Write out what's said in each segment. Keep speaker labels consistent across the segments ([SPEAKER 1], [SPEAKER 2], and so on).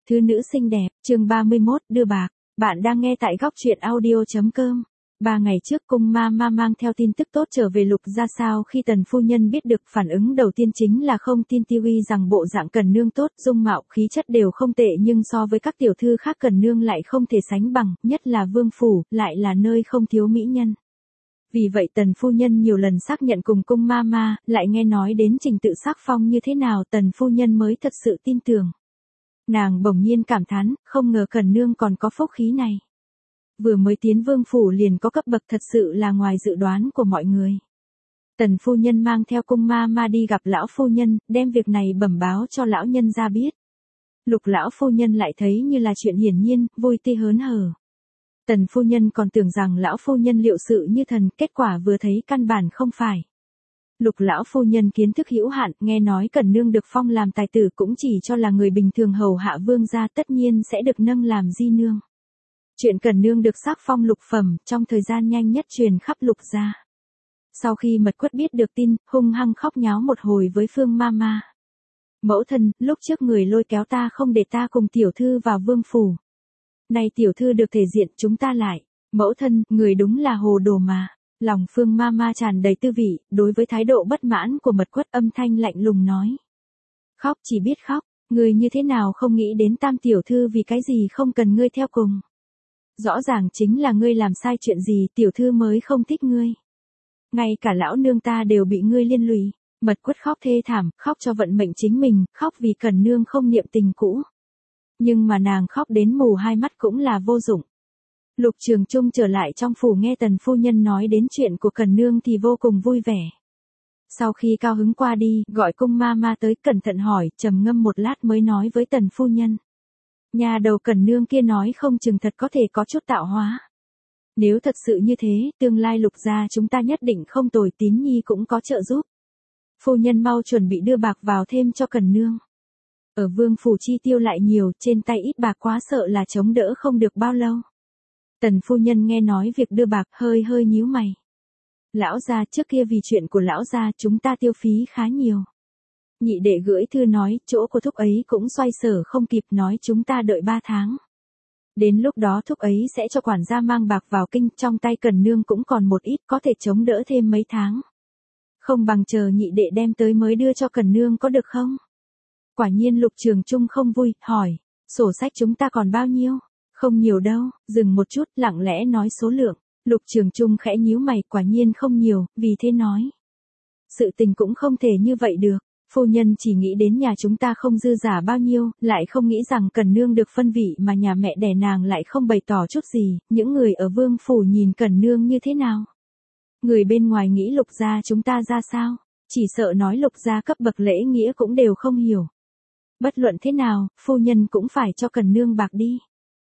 [SPEAKER 1] Thứ nữ xinh đẹp, chương 31, đưa bạc. Bạn đang nghe tại góc truyện audio.com. 3 ngày trước cung Mama mang theo tin tức tốt trở về Lục Gia sau khi Tần phu nhân biết được, phản ứng đầu tiên chính là không tin tivi rằng bộ dạng Cần Nương tốt, dung mạo khí chất đều không tệ, nhưng so với các tiểu thư khác Cần Nương lại không thể sánh bằng, nhất là vương phủ, lại là nơi không thiếu mỹ nhân. Vì vậy Tần phu nhân nhiều lần xác nhận cùng cung Mama, lại nghe nói đến trình tự sắc phong như thế nào, Tần phu nhân mới thật sự tin tưởng. Nàng bỗng nhiên cảm thán, không ngờ Cần Nương còn có phúc khí này. Vừa mới tiến vương phủ liền có cấp bậc, thật sự là ngoài dự đoán của mọi người. Tần phu nhân mang theo cung Mama đi gặp lão phu nhân, đem việc này bẩm báo cho lão nhân gia biết. Lục lão phu nhân lại thấy như là chuyện hiển nhiên, vui tươi hớn hở. Tần phu nhân còn tưởng rằng lão phu nhân liệu sự như thần, kết quả vừa thấy căn bản không phải. Lục lão phu nhân kiến thức hữu hạn, nghe nói Cần Nương được phong làm tài tử cũng chỉ cho là người bình thường hầu hạ vương gia, tất nhiên sẽ được nâng làm di nương. Chuyện Cần Nương được sắc phong lục phẩm, trong thời gian nhanh nhất truyền khắp Lục gia. Sau khi Mật Quất biết được tin, hung hăng khóc nháo một hồi với Phương Mama. Mẫu thân, lúc trước người lôi kéo ta không để ta cùng tiểu thư vào vương phủ. Nay tiểu thư được thể diện, chúng ta lại. Mẫu thân, người đúng là hồ đồ mà. Lòng Phương Mama tràn đầy tư vị, đối với thái độ bất mãn của Mật Quất âm thanh lạnh lùng nói. Khóc chỉ biết khóc, người như thế nào không nghĩ đến tam tiểu thư vì cái gì không cần ngươi theo cùng. Rõ ràng chính là ngươi làm sai chuyện gì, tiểu thư mới không thích ngươi. Ngay cả lão nương ta đều bị ngươi liên lụy. Mật Quất khóc thê thảm, khóc cho vận mệnh chính mình, khóc vì Cần Nương không niệm tình cũ. Nhưng mà nàng khóc đến mù hai mắt cũng là vô dụng. Lục Trường Trung trở lại trong phủ nghe Tần phu nhân nói đến chuyện của Cần Nương thì vô cùng vui vẻ. Sau khi cao hứng qua đi, gọi cung Mama tới, cẩn thận hỏi, trầm ngâm một lát mới nói với Tần phu nhân. Nhà đầu Cần Nương kia nói không chừng thật có thể có chút tạo hóa. Nếu thật sự như thế, tương lai Lục gia chúng ta nhất định không tồi, Tín Nhi cũng có trợ giúp. Phu nhân mau chuẩn bị đưa bạc vào thêm cho Cần Nương. Ở vương phủ chi tiêu lại nhiều, trên tay ít bạc quá, sợ là chống đỡ không được bao lâu. Tần phu nhân nghe nói việc đưa bạc, hơi nhíu mày. Lão gia, trước kia vì chuyện của lão gia chúng ta tiêu phí khá nhiều. Nhị đệ gửi thư nói, chỗ của thúc ấy cũng xoay sở không kịp, nói chúng ta đợi 3 tháng. Đến lúc đó thúc ấy sẽ cho quản gia mang bạc vào kinh, trong tay Cần Nương cũng còn một ít, có thể chống đỡ thêm mấy tháng. Không bằng chờ nhị đệ đem tới mới đưa cho Cần Nương có được không? Quả nhiên Lục Trường Trung không vui, hỏi, sổ sách chúng ta còn bao nhiêu? Không nhiều đâu, dừng một chút, lặng lẽ nói số lượng. Lục Trường Trung khẽ nhíu mày, quả nhiên không nhiều, vì thế nói. Sự tình cũng không thể như vậy được, phu nhân chỉ nghĩ đến nhà chúng ta không dư giả bao nhiêu, lại không nghĩ rằng Cần Nương được phân vị mà nhà mẹ đẻ nàng lại không bày tỏ chút gì, những người ở vương phủ nhìn Cần Nương như thế nào? Người bên ngoài nghĩ Lục gia chúng ta ra sao? Chỉ sợ nói Lục gia cấp bậc lễ nghĩa cũng đều không hiểu. Bất luận thế nào, phu nhân cũng phải cho Cần Nương bạc đi.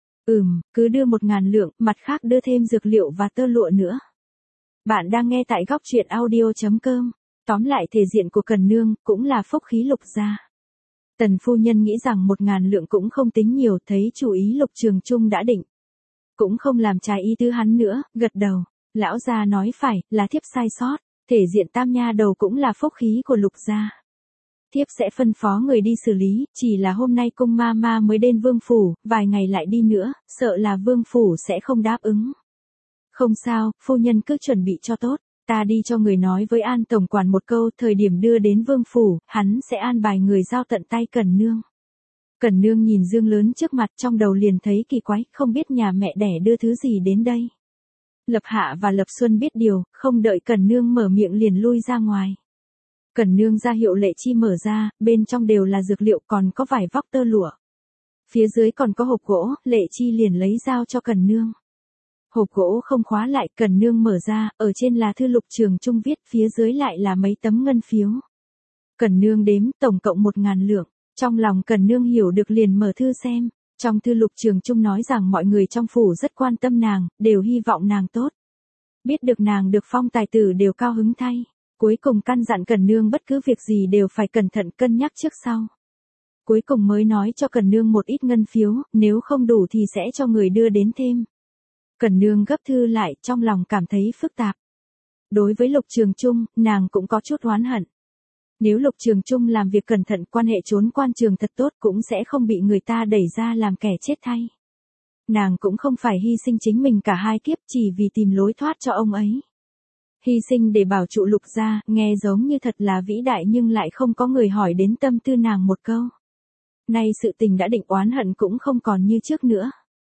[SPEAKER 1] Cứ đưa 1.000 lượng, mặt khác đưa thêm dược liệu và tơ lụa nữa. Bạn đang nghe tại góc truyện audio.com. Tóm lại thể diện của Cần Nương cũng là phúc khí Lục gia. Tần phu nhân nghĩ rằng 1.000 lượng cũng không tính nhiều, thấy chủ ý Lục Trường Trung đã định. Cũng không làm trái ý tứ hắn nữa, gật đầu. Lão gia nói phải, là thiếp sai sót. Thể diện tam nha đầu cũng là phúc khí của Lục gia. Thiếp sẽ phân phó người đi xử lý, chỉ là hôm nay cung Mama mới đến vương phủ, vài ngày lại đi nữa, sợ là vương phủ sẽ không đáp ứng. Không sao, phu nhân cứ chuẩn bị cho tốt, ta đi cho người nói với An tổng quản một câu, thời điểm đưa đến vương phủ, hắn sẽ an bài người giao tận tay Cần Nương. Cần Nương nhìn dương lớn trước mặt, trong đầu liền thấy kỳ quái, không biết nhà mẹ đẻ đưa thứ gì đến đây. Lập Hạ và Lập Xuân biết điều, không đợi Cần Nương mở miệng liền lui ra ngoài. Cần Nương ra hiệu Lệ Chi mở ra, bên trong đều là dược liệu, còn có vải vóc tơ lụa. Phía dưới còn có hộp gỗ, Lệ Chi liền lấy dao cho Cần Nương. Hộp gỗ không khóa lại, Cần Nương mở ra, ở trên là thư Lục Trường Trung viết, phía dưới lại là mấy tấm ngân phiếu. Cần Nương đếm, tổng cộng 1.000 lượng. Trong lòng Cần Nương hiểu được liền mở thư xem. Trong thư Lục Trường Trung nói rằng mọi người trong phủ rất quan tâm nàng, đều hy vọng nàng tốt. Biết được nàng được phong tài tử đều cao hứng thay. Cuối cùng căn dặn Cần Nương bất cứ việc gì đều phải cẩn thận cân nhắc trước sau. Cuối cùng mới nói cho Cần Nương một ít ngân phiếu, nếu không đủ thì sẽ cho người đưa đến thêm. Cần Nương gấp thư lại, trong lòng cảm thấy phức tạp. Đối với Lục Trường Trung, nàng cũng có chút oán hận. Nếu Lục Trường Trung làm việc cẩn thận, quan hệ trốn quan trường thật tốt, cũng sẽ không bị người ta đẩy ra làm kẻ chết thay. Nàng cũng không phải hy sinh chính mình cả hai kiếp chỉ vì tìm lối thoát cho ông ấy. Hy sinh để bảo trụ Lục gia, nghe giống như thật là vĩ đại nhưng lại không có người hỏi đến tâm tư nàng một câu. Nay sự tình đã định, oán hận cũng không còn như trước nữa.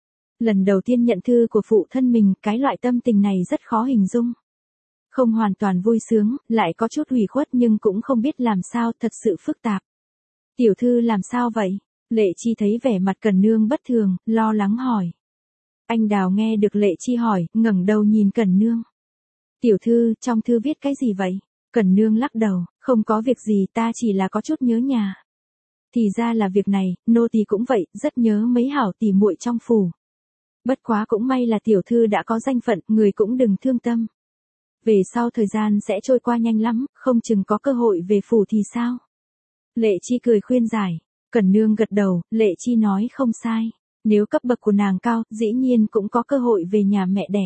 [SPEAKER 1] Lần đầu tiên nhận thư của phụ thân mình, cái loại tâm tình này rất khó hình dung. Không hoàn toàn vui sướng, lại có chút ủy khuất nhưng cũng không biết làm sao, thật sự phức tạp. Tiểu thư làm sao vậy? Lệ Chi thấy vẻ mặt Cẩn Nương bất thường, lo lắng hỏi. Anh Đào nghe được Lệ Chi hỏi, ngẩng đầu nhìn Cẩn Nương. Tiểu thư, trong thư viết cái gì vậy? Cẩn Nương lắc đầu, không có việc gì, ta chỉ là có chút nhớ nhà. Thì ra là việc này, nô tỳ cũng vậy, rất nhớ mấy hảo tỉ muội trong phủ. Bất quá cũng may là tiểu thư đã có danh phận, người cũng đừng thương tâm. Về sau thời gian sẽ trôi qua nhanh lắm, không chừng có cơ hội về phủ thì sao? Lệ Chi cười khuyên giải. Cẩn Nương gật đầu, Lệ Chi nói không sai. Nếu cấp bậc của nàng cao, dĩ nhiên cũng có cơ hội về nhà mẹ đẻ.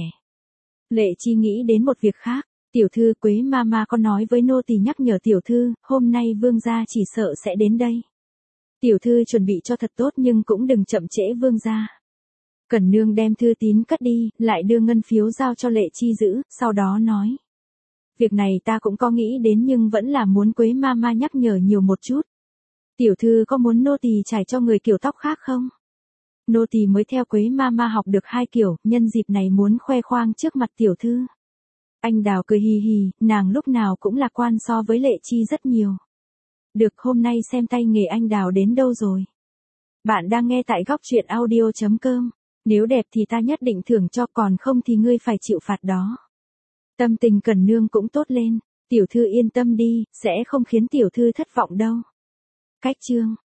[SPEAKER 1] Lệ Chi nghĩ đến một việc khác. Tiểu thư, Quế Mama có nói với nô tỳ nhắc nhở tiểu thư, hôm nay vương gia chỉ sợ sẽ đến đây. Tiểu thư chuẩn bị cho thật tốt nhưng cũng đừng chậm trễ vương gia. Cẩn Nương đem thư tín cất đi, lại đưa ngân phiếu giao cho Lệ Chi giữ, sau đó nói. Việc này ta cũng có nghĩ đến nhưng vẫn là muốn Quế Mama nhắc nhở nhiều một chút. Tiểu thư có muốn nô tỳ trải cho người kiểu tóc khác không? Nô tỳ mới theo Quế Mama học được 2 kiểu, nhân dịp này muốn khoe khoang trước mặt tiểu thư. Anh Đào cười hì hì, nàng lúc nào cũng lạc quan so với Lệ Chi rất nhiều. Được, hôm nay xem tay nghề anh Đào đến đâu rồi. Bạn đang nghe tại góc truyện audio.com. Nếu đẹp thì ta nhất định thưởng cho, còn không thì ngươi phải chịu phạt đó. Tâm tình Cẩn Nương cũng tốt lên. Tiểu thư yên tâm đi, sẽ không khiến tiểu thư thất vọng đâu. Cách chương